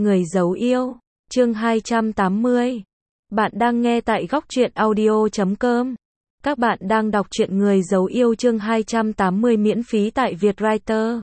Người giấu yêu, chương 280. Bạn đang nghe tại góc truyện audio.com. Các bạn đang đọc truyện Người giấu yêu chương 280 miễn phí tại Vietwriter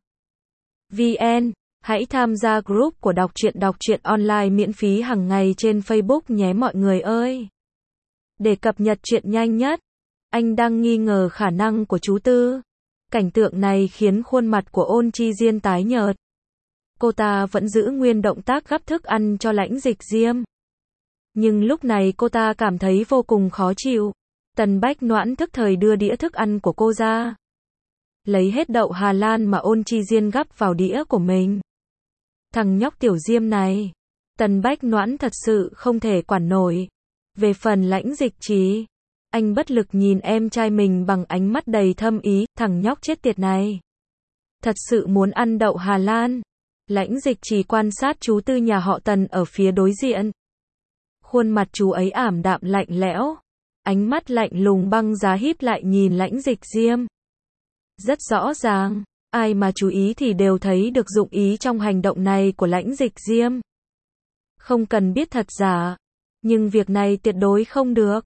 VN. Hãy tham gia group của đọc truyện online miễn phí hàng ngày trên Facebook nhé mọi người ơi. Để cập nhật truyện nhanh nhất, anh đang nghi ngờ khả năng của chú Tư. Cảnh tượng này khiến khuôn mặt của Ôn Chi Diên tái nhợt. Cô ta vẫn giữ nguyên động tác gắp thức ăn cho Lãnh Dịch Diêm. Nhưng lúc này cô ta cảm thấy vô cùng khó chịu. Tần Bách Noãn thức thời đưa đĩa thức ăn của cô ra. Lấy hết đậu Hà Lan mà Ôn Chi Diên gắp vào đĩa của mình. Thằng nhóc Tiểu Diêm này. Tần Bách Noãn thật sự không thể quản nổi. Về phần Lãnh Dịch Trì, anh bất lực nhìn em trai mình bằng ánh mắt đầy thâm ý, thằng nhóc chết tiệt này. Thật sự muốn ăn đậu Hà Lan. Lãnh Dịch Trì quan sát chú Tư nhà họ Tần ở phía đối diện. Khuôn mặt chú ấy ảm đạm lạnh lẽo. Ánh mắt lạnh lùng băng giá híp lại nhìn Lãnh Dịch Diêm. Rất rõ ràng, ai mà chú ý thì đều thấy được dụng ý trong hành động này của Lãnh Dịch Diêm. Không cần biết thật giả, nhưng việc này tuyệt đối không được.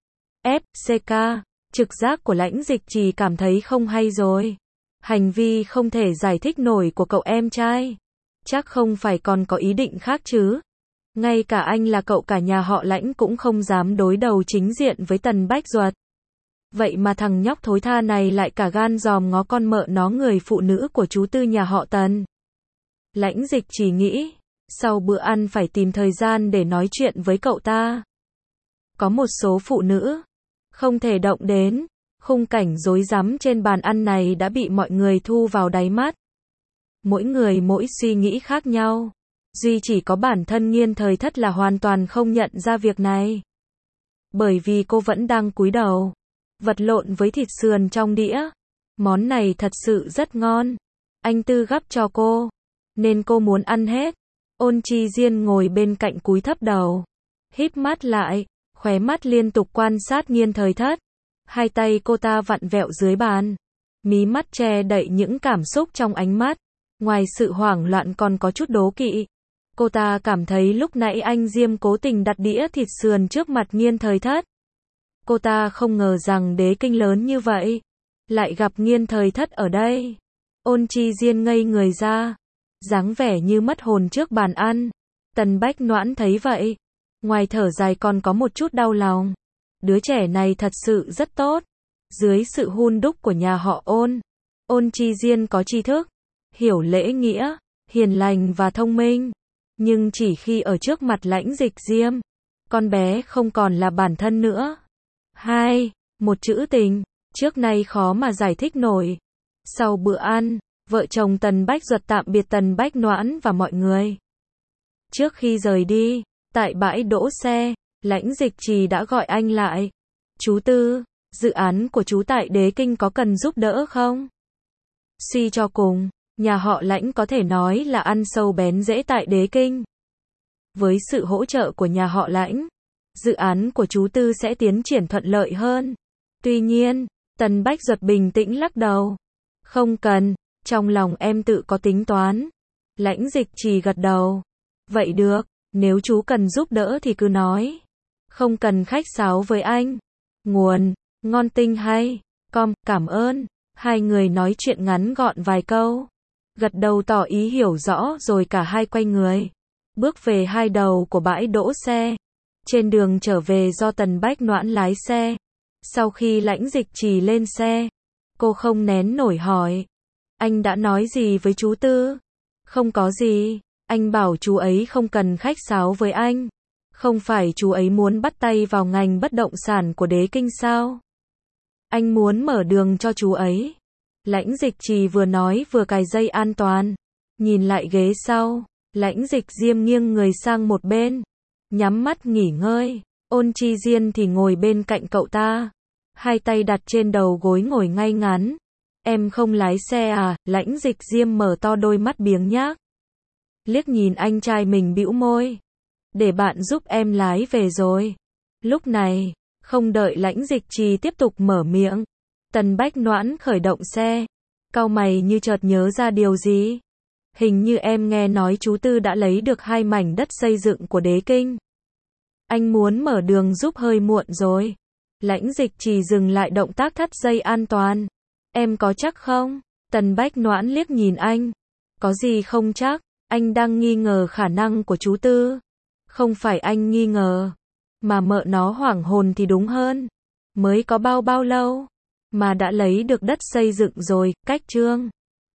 FCK, trực giác của Lãnh Dịch Trì cảm thấy không hay rồi. Hành vi không thể giải thích nổi của cậu em trai. Chắc không phải còn có ý định khác chứ. Ngay cả anh là cậu cả nhà họ Lãnh cũng không dám đối đầu chính diện với Tần Bách Duật. Vậy mà thằng nhóc thối tha này lại cả gan dòm ngó con mợ nó người phụ nữ của chú Tư nhà họ Tần. Lãnh Dịch chỉ nghĩ, sau bữa ăn phải tìm thời gian để nói chuyện với cậu ta. Có một số phụ nữ không thể động đến. Khung cảnh rối rắm trên bàn ăn này đã bị mọi người thu vào đáy mắt. Mỗi người mỗi suy nghĩ khác nhau. Duy chỉ có bản thân Nghiên Thời Thất là hoàn toàn không nhận ra việc này. Bởi vì cô vẫn đang cúi đầu, vật lộn với thịt sườn trong đĩa. Món này thật sự rất ngon. Anh Tư gắp cho cô, nên cô muốn ăn hết. Ôn Chi Diên ngồi bên cạnh cúi thấp đầu, híp mắt lại, khóe mắt liên tục quan sát Nghiên Thời Thất. Hai tay cô ta vặn vẹo dưới bàn, mí mắt che đậy những cảm xúc trong ánh mắt. Ngoài sự hoảng loạn còn có chút đố kỵ. Cô ta cảm thấy lúc nãy anh Diêm cố tình đặt đĩa thịt sườn trước mặt Nghiên Thời Thất. Cô ta không ngờ rằng đế kinh lớn như vậy lại gặp Nghiên Thời Thất ở đây. Ôn Chi Diên ngây người ra, dáng vẻ như mất hồn trước bàn ăn. Tần Bách Noãn thấy vậy, ngoài thở dài còn có một chút đau lòng. Đứa trẻ này thật sự rất tốt. Dưới sự hun đúc của nhà họ Ôn, Ôn Chi Diên có tri thức, hiểu lễ nghĩa, hiền lành và thông minh. Nhưng chỉ khi ở trước mặt Lãnh Dịch Diêm, con bé không còn là bản thân nữa. Một chữ tình, trước nay khó mà giải thích nổi. Sau bữa ăn, vợ chồng Tần Bách Duật tạm biệt Tần Bách Noãn và mọi người. Trước khi rời đi, tại bãi đỗ xe, Lãnh Dịch Trì đã gọi anh lại. Chú Tư, dự án của chú tại Đế Kinh có cần giúp đỡ không? Suy cho cùng, nhà họ Lãnh có thể nói là ăn sâu bén rễ tại Đế Kinh. Với sự hỗ trợ của nhà họ Lãnh, dự án của chú Tư sẽ tiến triển thuận lợi hơn. Tuy nhiên, Tần Bách Duật bình tĩnh lắc đầu. Không cần, trong lòng em tự có tính toán. Lãnh Dịch Trì gật đầu. Vậy được, nếu chú cần giúp đỡ thì cứ nói. Không cần khách sáo với anh. Nguồn, ngon tinh hay. Cảm ơn. Hai người nói chuyện ngắn gọn vài câu. Gật đầu tỏ ý hiểu rõ rồi cả hai quay người. Bước về hai đầu của bãi đỗ xe. Trên đường trở về do Tần Bách Noãn lái xe. Sau khi Lãnh Dịch Trì lên xe, cô không nén nổi hỏi. Anh đã nói gì với chú Tư? Không có gì. Anh bảo chú ấy không cần khách sáo với anh. Không phải chú ấy muốn bắt tay vào ngành bất động sản của Đế Kinh sao? Anh muốn mở đường cho chú ấy. Lãnh Dịch Trì vừa nói vừa cài dây an toàn. Nhìn lại ghế sau, Lãnh Dịch Diêm nghiêng người sang một bên, nhắm mắt nghỉ ngơi. Ôn Chi Diên thì ngồi bên cạnh cậu ta, hai tay đặt trên đầu gối ngồi ngay ngắn. Em không lái xe à? Lãnh Dịch Diêm mở to đôi mắt biếng nhác, liếc nhìn anh trai mình bĩu môi. Để bạn giúp em lái về rồi. Lúc này, không đợi Lãnh Dịch Trì tiếp tục mở miệng, Tần Bách Noãn khởi động xe, cau mày như chợt nhớ ra điều gì. Hình như em nghe nói chú Tư đã lấy được 2 mảnh đất xây dựng của Đế Kinh. Anh muốn mở đường giúp hơi muộn rồi. Lãnh Dịch Trì dừng lại động tác thắt dây an toàn. Em có chắc không? Tần Bách Noãn liếc nhìn anh. Có gì không chắc, anh đang nghi ngờ khả năng của chú Tư. Không phải anh nghi ngờ, mà mợ nó hoảng hồn thì đúng hơn. Mới có bao lâu, mà đã lấy được đất xây dựng rồi, cách Trương